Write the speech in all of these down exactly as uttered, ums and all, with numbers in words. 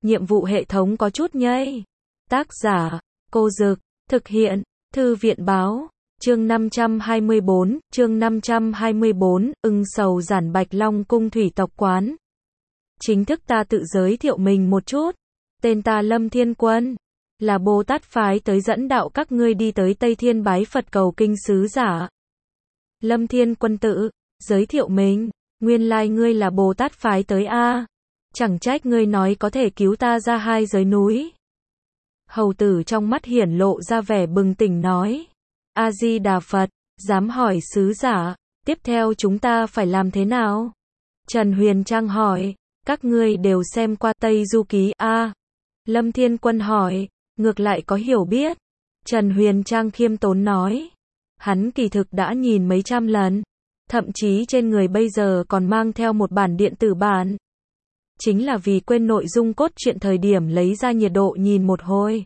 nhiệm vụ hệ thống có chút nhây. Tác giả, Cô Dực, thực hiện, Thư viện báo, chương năm trăm hai mươi bốn, chương năm trăm hai mươi bốn, ưng sầu giản Bạch Long cung thủy tộc quán. Chính thức ta tự giới thiệu mình một chút. Tên ta Lâm Thiên Quân, là Bồ Tát phái tới dẫn đạo các ngươi đi tới Tây Thiên bái Phật cầu kinh sứ giả. Lâm Thiên Quân tự giới thiệu mình, nguyên lai ngươi là Bồ Tát phái tới a, chẳng trách ngươi nói có thể cứu ta ra hai giới núi. Hầu tử trong mắt hiển lộ ra vẻ bừng tỉnh nói, A Di Đà Phật, dám hỏi sứ giả, tiếp theo chúng ta phải làm thế nào? Trần Huyền Trang hỏi, các ngươi đều xem qua Tây Du Ký a? Lâm Thiên Quân hỏi, ngược lại có hiểu biết. Trần Huyền Trang khiêm tốn nói, hắn kỳ thực đã nhìn mấy trăm lần, thậm chí trên người bây giờ còn mang theo một bản điện tử bản. Chính là vì quên nội dung cốt truyện thời điểm lấy ra nhiệt độ nhìn một hồi.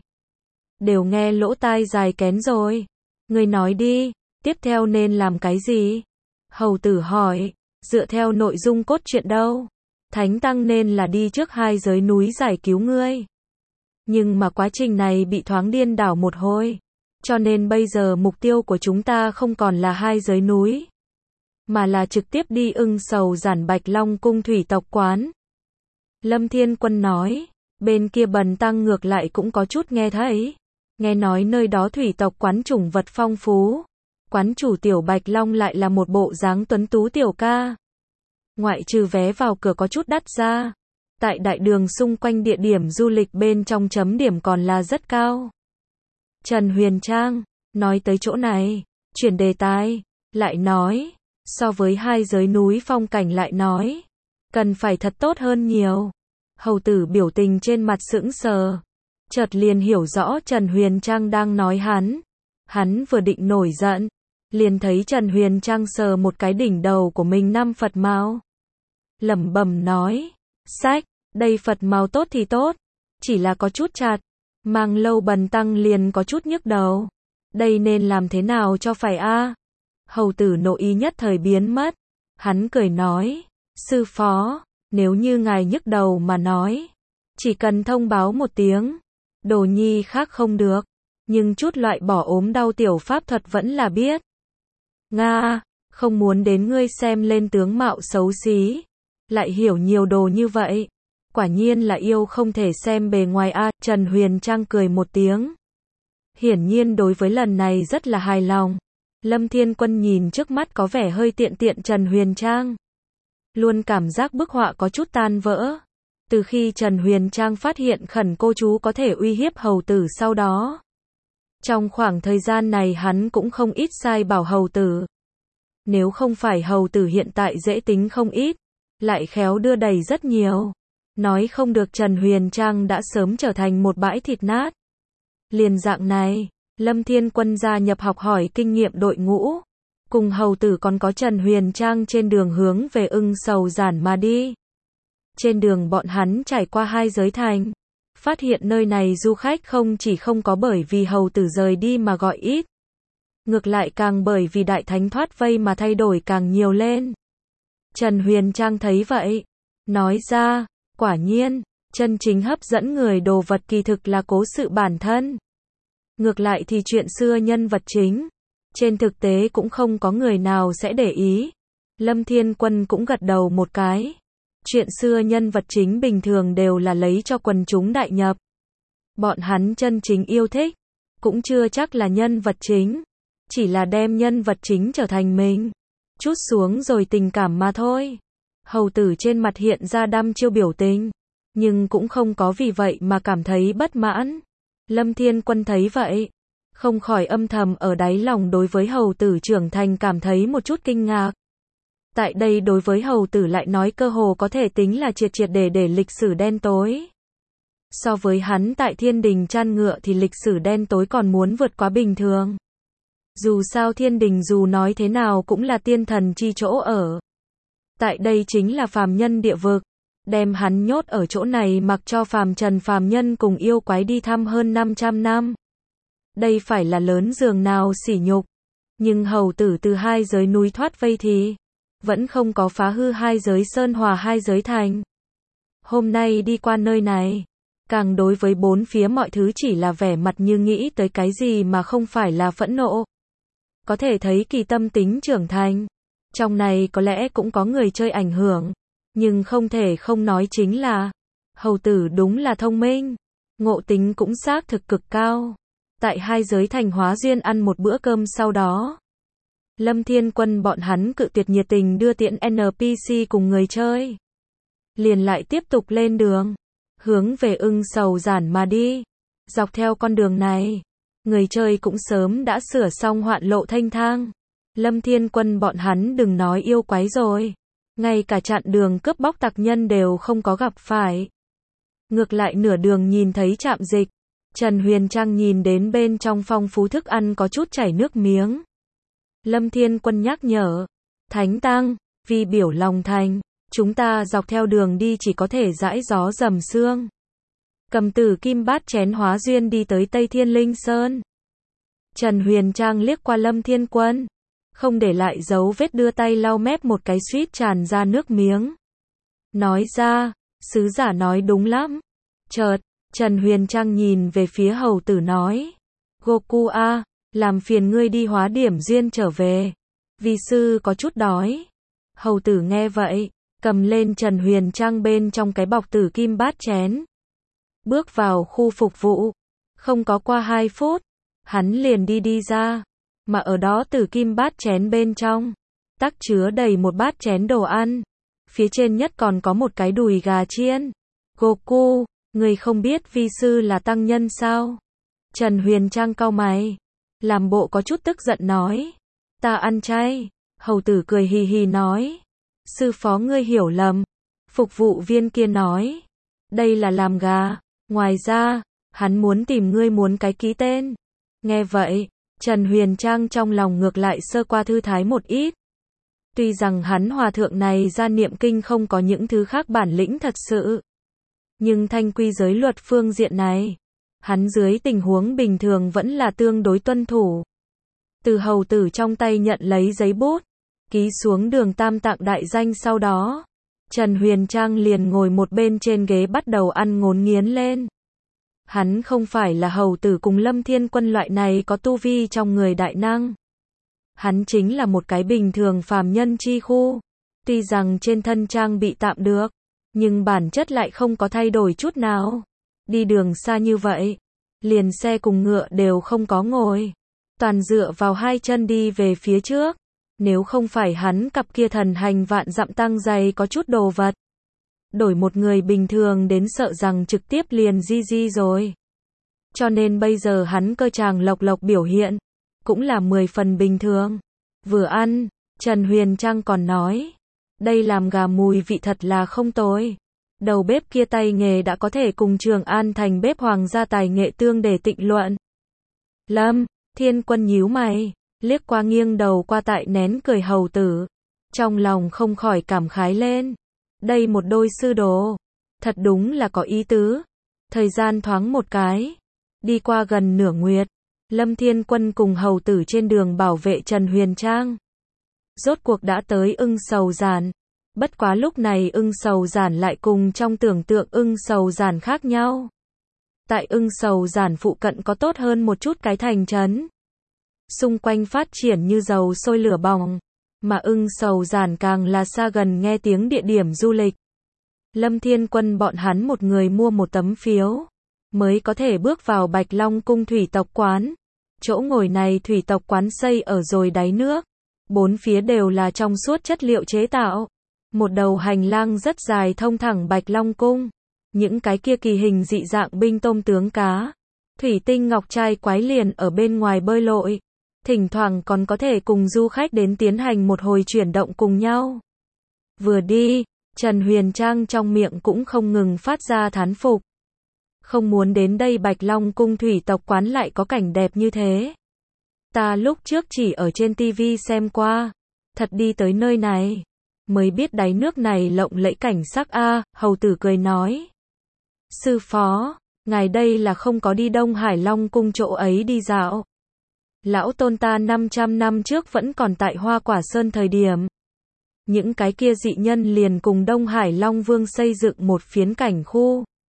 Đều nghe lỗ tai dài kén rồi. Ngươi nói đi, tiếp theo nên làm cái gì? Hầu tử hỏi, dựa theo nội dung cốt truyện đâu? Thánh Tăng nên là đi trước hai giới núi giải cứu ngươi. Nhưng mà quá trình này bị thoáng điên đảo một hồi. Cho nên bây giờ mục tiêu của chúng ta không còn là hai giới núi, mà là trực tiếp đi ưng sầu giản Bạch Long cung thủy tộc quán. Lâm Thiên Quân nói, bên kia Bần Tăng ngược lại cũng có chút nghe thấy. Nghe nói nơi đó thủy tộc quán chủng vật phong phú. Quán chủ tiểu Bạch Long lại là một bộ dáng tuấn tú tiểu ca. Ngoại trừ vé vào cửa có chút đắt ra, tại đại đường xung quanh địa điểm du lịch bên trong chấm điểm còn là rất cao. Trần Huyền Trang nói tới chỗ này, chuyển đề tài, lại nói, so với hai giới núi phong cảnh lại nói, cần phải thật tốt hơn nhiều. Hầu tử biểu tình trên mặt sững sờ, chợt liền hiểu rõ Trần Huyền Trang đang nói hắn. Hắn vừa định nổi giận, liền thấy Trần Huyền Trang sờ một cái đỉnh đầu của mình năm Phật mao. Lẩm bẩm nói, sách, đây Phật mao tốt thì tốt, chỉ là có chút chặt, mang lâu Bần Tăng liền có chút nhức đầu. Đây nên làm thế nào cho phải a? Hầu tử nội ý nhất thời biến mất, hắn cười nói, sư phó, nếu như ngài nhức đầu mà nói, chỉ cần thông báo một tiếng, đồ nhi khác không được, nhưng chút loại bỏ ốm đau tiểu pháp thuật vẫn là biết. Nga, không muốn đến ngươi xem lên tướng mạo xấu xí, lại hiểu nhiều đồ như vậy. Quả nhiên là yêu không thể xem bề ngoài a. Trần Huyền Trang cười một tiếng. Hiển nhiên đối với lần này rất là hài lòng. Lâm Thiên Quân nhìn trước mắt có vẻ hơi tiện tiện Trần Huyền Trang, luôn cảm giác bức họa có chút tan vỡ. Từ khi Trần Huyền Trang phát hiện khẩn cô chú có thể uy hiếp hầu tử sau đó, trong khoảng thời gian này hắn cũng không ít sai bảo hầu tử. Nếu không phải hầu tử hiện tại dễ tính không ít, lại khéo đưa đẩy rất nhiều, nói không được Trần Huyền Trang đã sớm trở thành một bãi thịt nát. Liền dạng này, Lâm Thiên Quân gia nhập học hỏi kinh nghiệm đội ngũ, cùng hầu tử còn có Trần Huyền Trang trên đường hướng về ưng sầu giản mà đi. Trên đường bọn hắn trải qua hai giới thành, phát hiện nơi này du khách không chỉ không có bởi vì hầu tử rời đi mà gọi ít, ngược lại càng bởi vì đại thánh thoát vây mà thay đổi càng nhiều lên. Trần Huyền Trang thấy vậy, nói ra, quả nhiên, chân chính hấp dẫn người đồ vật kỳ thực là cố sự bản thân. Ngược lại thì chuyện xưa nhân vật chính, trên thực tế cũng không có người nào sẽ để ý. Lâm Thiên Quân cũng gật đầu một cái. Chuyện xưa nhân vật chính bình thường đều là lấy cho quần chúng đại nhập. Bọn hắn chân chính yêu thích, cũng chưa chắc là nhân vật chính, chỉ là đem nhân vật chính trở thành mình, chút xuống rồi tình cảm mà thôi. Hầu tử trên mặt hiện ra đăm chiêu biểu tình, nhưng cũng không có vì vậy mà cảm thấy bất mãn. Lâm Thiên Quân thấy vậy, không khỏi âm thầm ở đáy lòng đối với hầu tử trưởng thành cảm thấy một chút kinh ngạc. Tại đây đối với hầu tử lại nói cơ hồ có thể tính là triệt triệt để để lịch sử đen tối. So với hắn tại thiên đình chăn ngựa thì lịch sử đen tối còn muốn vượt quá bình thường. Dù sao thiên đình dù nói thế nào cũng là tiên thần chi chỗ ở. Tại đây chính là phàm nhân địa vực, đem hắn nhốt ở chỗ này mặc cho phàm trần phàm nhân cùng yêu quái đi thăm hơn năm trăm năm. Đây phải là lớn giường nào sỉ nhục. Nhưng hầu tử từ hai giới núi thoát vây thì vẫn không có phá hư hai giới sơn hòa hai giới thành. Hôm nay đi qua nơi này, càng đối với bốn phía mọi thứ chỉ là vẻ mặt như nghĩ tới cái gì mà không phải là phẫn nộ. Có thể thấy kỳ tâm tính trưởng thành. Trong này có lẽ cũng có người chơi ảnh hưởng, nhưng không thể không nói chính là hầu tử đúng là thông minh, ngộ tính cũng xác thực cực cao. Tại hai giới thành hóa duyên ăn một bữa cơm sau đó, Lâm Thiên Quân bọn hắn cự tuyệt nhiệt tình đưa tiễn en pê xê cùng người chơi. Liền lại tiếp tục lên đường, hướng về Ưng Sầu Giản mà đi. Dọc theo con đường này, người chơi cũng sớm đã sửa xong hoạn lộ thanh thang. Lâm Thiên Quân bọn hắn đừng nói yêu quái rồi, ngay cả chặn đường cướp bóc tặc nhân đều không có gặp phải. Ngược lại nửa đường nhìn thấy trạm dịch, Trần Huyền Trang nhìn đến bên trong phong phú thức ăn có chút chảy nước miếng. Lâm Thiên Quân nhắc nhở, Thánh Tăng, vì biểu lòng thành, chúng ta dọc theo đường đi chỉ có thể dãi gió dầm sương. Cầm tử kim bát chén hóa duyên đi tới Tây Thiên Linh Sơn. Trần Huyền Trang liếc qua Lâm Thiên Quân, không để lại dấu vết đưa tay lau mép một cái suýt tràn ra nước miếng. Nói ra, sứ giả nói đúng lắm. Chợt, Trần Huyền Trang nhìn về phía hầu tử nói, Goku a, làm phiền ngươi đi hóa điểm duyên trở về. Vi sư có chút đói. Hầu tử nghe vậy, cầm lên Trần Huyền Trang bên trong cái bọc tử kim bát chén. Bước vào khu phục vụ. Không có qua hai phút, hắn liền đi đi ra. Mà ở đó tử kim bát chén bên trong, tắc chứa đầy một bát chén đồ ăn. Phía trên nhất còn có một cái đùi gà chiên. Goku, người không biết vi sư là tăng nhân sao? Trần Huyền Trang cau mày, làm bộ có chút tức giận nói, ta ăn chay. Hầu tử cười hì hì nói, sư phó ngươi hiểu lầm. Phục vụ viên kia nói, đây là làm gà, ngoài ra, hắn muốn tìm ngươi muốn cái ký tên. Nghe vậy, Trần Huyền Trang trong lòng ngược lại sơ qua thư thái một ít. Tuy rằng hắn hòa thượng này ra niệm kinh không có những thứ khác bản lĩnh thật sự, nhưng thanh quy giới luật phương diện này, hắn dưới tình huống bình thường vẫn là tương đối tuân thủ. Từ hầu tử trong tay nhận lấy giấy bút, ký xuống đường tam tạng đại danh sau đó, Trần Huyền Trang liền ngồi một bên trên ghế bắt đầu ăn ngốn nghiến lên. Hắn không phải là hầu tử cùng Lâm Thiên Quân loại này có tu vi trong người đại năng. Hắn chính là một cái bình thường phàm nhân chi khu. Tuy rằng trên thân trang bị tạm được, nhưng bản chất lại không có thay đổi chút nào. Đi đường xa như vậy, liền xe cùng ngựa đều không có ngồi, toàn dựa vào hai chân đi về phía trước. Nếu không phải hắn cặp kia thần hành vạn dặm tăng dày có chút đồ vật, đổi một người bình thường đến sợ rằng trực tiếp liền di di rồi. Cho nên bây giờ hắn cơ tràng lộc lộc biểu hiện, cũng là mười phần bình thường. Vừa ăn, Trần Huyền Trang còn nói, đây làm gà mùi vị thật là không tồi. Đầu bếp kia tay nghề đã có thể cùng Trường An thành bếp hoàng gia tài nghệ tương để tịnh luận. Lâm Thiên Quân nhíu mày, liếc qua nghiêng đầu qua tại nén cười hầu tử, trong lòng không khỏi cảm khái lên. Đây một đôi sư đồ, thật đúng là có ý tứ. Thời gian thoáng một cái, đi qua gần nửa nguyệt, Lâm Thiên Quân cùng hầu tử trên đường bảo vệ Trần Huyền Trang. Rốt cuộc đã tới Ưng Sầu Giản. Bất quá lúc này Ưng Sầu Giản lại cùng trong tưởng tượng Ưng Sầu Giản khác nhau. Tại Ưng Sầu Giản phụ cận có tốt hơn một chút cái thành trấn. Xung quanh phát triển như dầu sôi lửa bỏng, mà Ưng Sầu Giản càng là xa gần nghe tiếng địa điểm du lịch. Lâm Thiên Quân bọn hắn một người mua một tấm phiếu, mới có thể bước vào Bạch Long cung thủy tộc quán. Chỗ ngồi này thủy tộc quán xây ở rồi đáy nước, bốn phía đều là trong suốt chất liệu chế tạo. Một đầu hành lang rất dài thông thẳng Bạch Long cung. Những cái kia kỳ hình dị dạng binh tôm tướng cá, thủy tinh ngọc trai quái liền ở bên ngoài bơi lội. Thỉnh thoảng còn có thể cùng du khách đến tiến hành một hồi chuyển động cùng nhau. Vừa đi, Trần Huyền Trang trong miệng cũng không ngừng phát ra thán phục. Không muốn đến đây Bạch Long cung thủy tộc quán lại có cảnh đẹp như thế. Ta lúc trước chỉ ở trên tivi xem qua, thật đi tới nơi này, mới biết đáy nước này lộng lẫy cảnh sắc a. Hầu tử cười nói, sư phó, ngài đây là không có đi Đông Hải Long cung chỗ ấy đi dạo. Lão tôn ta năm trăm năm trước vẫn còn tại Hoa Quả Sơn thời điểm. Những cái kia dị nhân liền cùng Đông Hải Long Vương xây dựng một phiến cảnh khu.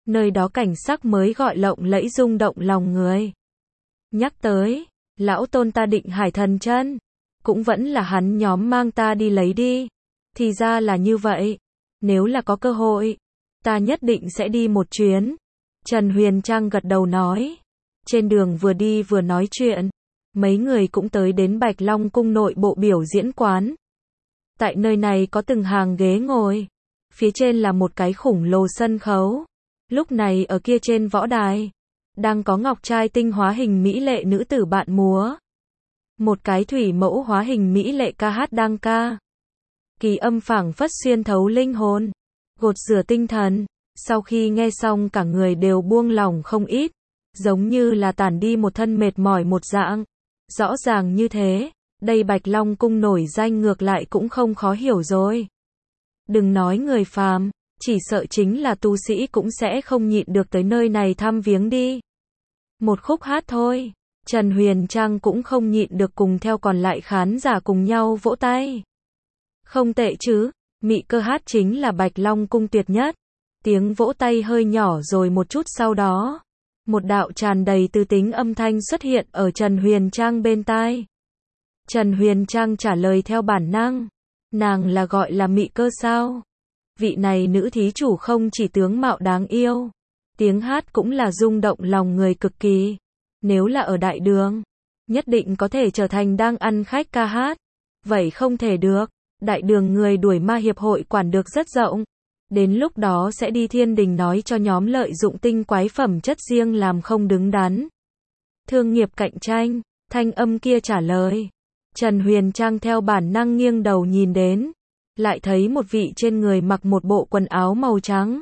Nơi đó cảnh sắc mới gọi lộng lẫy rung động lòng người. Nhắc tới, lão tôn ta định hải thần chân, cũng vẫn là hắn nhóm mang ta đi lấy đi. Thì ra là như vậy. Nếu là có cơ hội, ta nhất định sẽ đi một chuyến. Trần Huyền Trang gật đầu nói. Trên đường vừa đi vừa nói chuyện, mấy người cũng tới đến Bạch Long cung nội bộ biểu diễn quán. Tại nơi này có từng hàng ghế ngồi, phía trên là một cái khủng lồ sân khấu. Lúc này ở kia trên võ đài, đang có ngọc trai tinh hóa hình mỹ lệ nữ tử bạn múa. Một cái thủy mẫu hóa hình mỹ lệ ca hát đang ca. Kỳ âm phảng phất xuyên thấu linh hồn, gột rửa tinh thần. Sau khi nghe xong cả người đều buông lỏng không ít, giống như là tản đi một thân mệt mỏi một dạng. Rõ ràng như thế, đây Bạch Long cung nổi danh ngược lại cũng không khó hiểu rồi. Đừng nói người phàm, chỉ sợ chính là tu sĩ cũng sẽ không nhịn được tới nơi này thăm viếng đi. Một khúc hát thôi, Trần Huyền Trang cũng không nhịn được cùng theo còn lại khán giả cùng nhau vỗ tay. Không tệ chứ, mị cơ hát chính là Bạch Long cung tuyệt nhất. Tiếng vỗ tay hơi nhỏ rồi một chút sau đó, một đạo tràn đầy tư tính âm thanh xuất hiện ở Trần Huyền Trang bên tai. Trần Huyền Trang trả lời theo bản năng, nàng là gọi là mị cơ sao? Vị này nữ thí chủ không chỉ tướng mạo đáng yêu, tiếng hát cũng là rung động lòng người cực kỳ. Nếu là ở đại đường, nhất định có thể trở thành đang ăn khách ca hát. Vậy không thể được, đại đường người đuổi ma hiệp hội quản được rất rộng. Đến lúc đó sẽ đi thiên đình nói cho nhóm lợi dụng tinh quái phẩm chất riêng làm không đứng đắn. Thương nghiệp cạnh tranh, thanh âm kia trả lời. Trần Huyền Trang theo bản năng nghiêng đầu nhìn đến, lại thấy một vị trên người mặc một bộ quần áo màu trắng.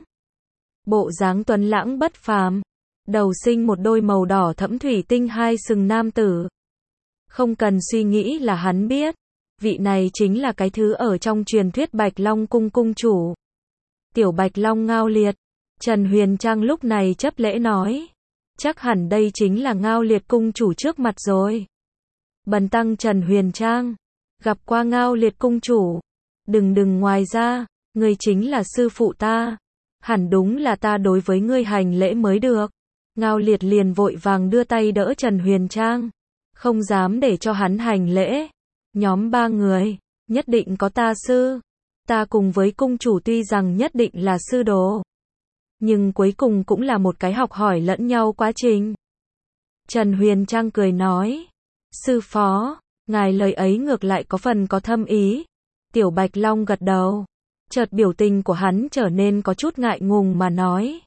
Bộ dáng tuấn lãng bất phàm, đầu sinh một đôi màu đỏ thẫm thủy tinh hai sừng nam tử. Không cần suy nghĩ là hắn biết, vị này chính là cái thứ ở trong truyền thuyết Bạch Long cung cung chủ. Tiểu Bạch Long Ngao Liệt. Trần Huyền Trang lúc này chấp lễ nói, chắc hẳn đây chính là Ngao Liệt cung chủ trước mặt rồi. Bần tăng Trần Huyền Trang, gặp qua Ngao Liệt cung chủ. Đừng đừng ngoài ra, ngươi chính là sư phụ ta. Hẳn đúng là ta đối với ngươi hành lễ mới được. Ngao Liệt liền vội vàng đưa tay đỡ Trần Huyền Trang, không dám để cho hắn hành lễ. Nhóm ba người, nhất định có ta sư. Ta cùng với cung chủ tuy rằng nhất định là sư đồ, nhưng cuối cùng cũng là một cái học hỏi lẫn nhau quá trình. Trần Huyền Trang cười nói, sư phó, ngài lời ấy ngược lại có phần có thâm ý. Tiểu Bạch Long gật đầu, chợt biểu tình của hắn trở nên có chút ngại ngùng mà nói.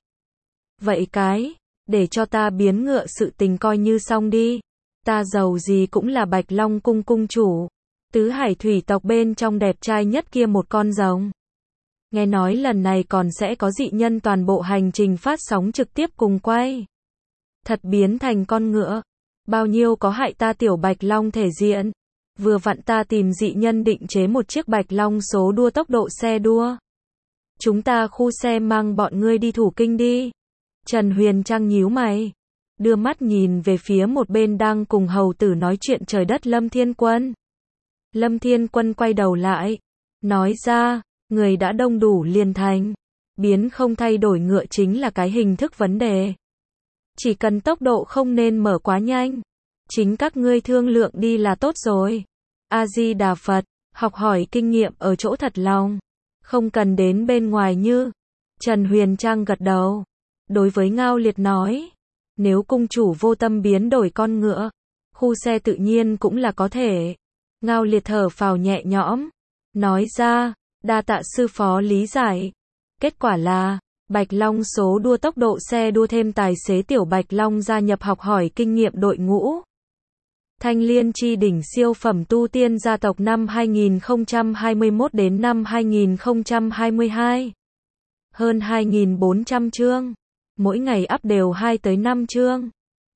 Vậy cái, để cho ta biến ngựa sự tình coi như xong đi. Ta giàu gì cũng là Bạch Long cung cung chủ. Tứ hải thủy tộc bên trong đẹp trai nhất kia một con rồng. Nghe nói lần này còn sẽ có dị nhân toàn bộ hành trình phát sóng trực tiếp cùng quay. Thật biến thành con ngựa. Bao nhiêu có hại ta Tiểu Bạch Long thể diện. Vừa vặn ta tìm dị nhân định chế một chiếc Bạch Long số đua tốc độ xe đua. Chúng ta khu xe mang bọn ngươi đi thủ kinh đi. Trần Huyền Trang nhíu mày, đưa mắt nhìn về phía một bên đang cùng hầu tử nói chuyện trời đất Lâm Thiên Quân. Lâm Thiên Quân quay đầu lại, nói ra, người đã đông đủ liền thành. Biến không thay đổi ngựa chính là cái hình thức vấn đề. Chỉ cần tốc độ không nên mở quá nhanh. Chính các ngươi thương lượng đi là tốt rồi. A-di-đà Phật, học hỏi kinh nghiệm ở chỗ thật lòng. Không cần đến bên ngoài như. Trần Huyền Trang gật đầu. Đối với Ngao Liệt nói, nếu cung chủ vô tâm biến đổi con ngựa, khu xe tự nhiên cũng là có thể. Ngao Liệt thở phào nhẹ nhõm, nói ra, đa tạ sư phó lý giải. Kết quả là, Bạch Long số đua tốc độ xe đua thêm tài xế Tiểu Bạch Long gia nhập học hỏi kinh nghiệm đội ngũ. Thanh Liên chi đỉnh siêu phẩm tu tiên gia tộc năm hai nghìn không trăm hai mươi mốt đến năm hai nghìn không trăm hai mươi hai. Hơn hai nghìn bốn trăm chương. Mỗi ngày up đều hai tới năm chương.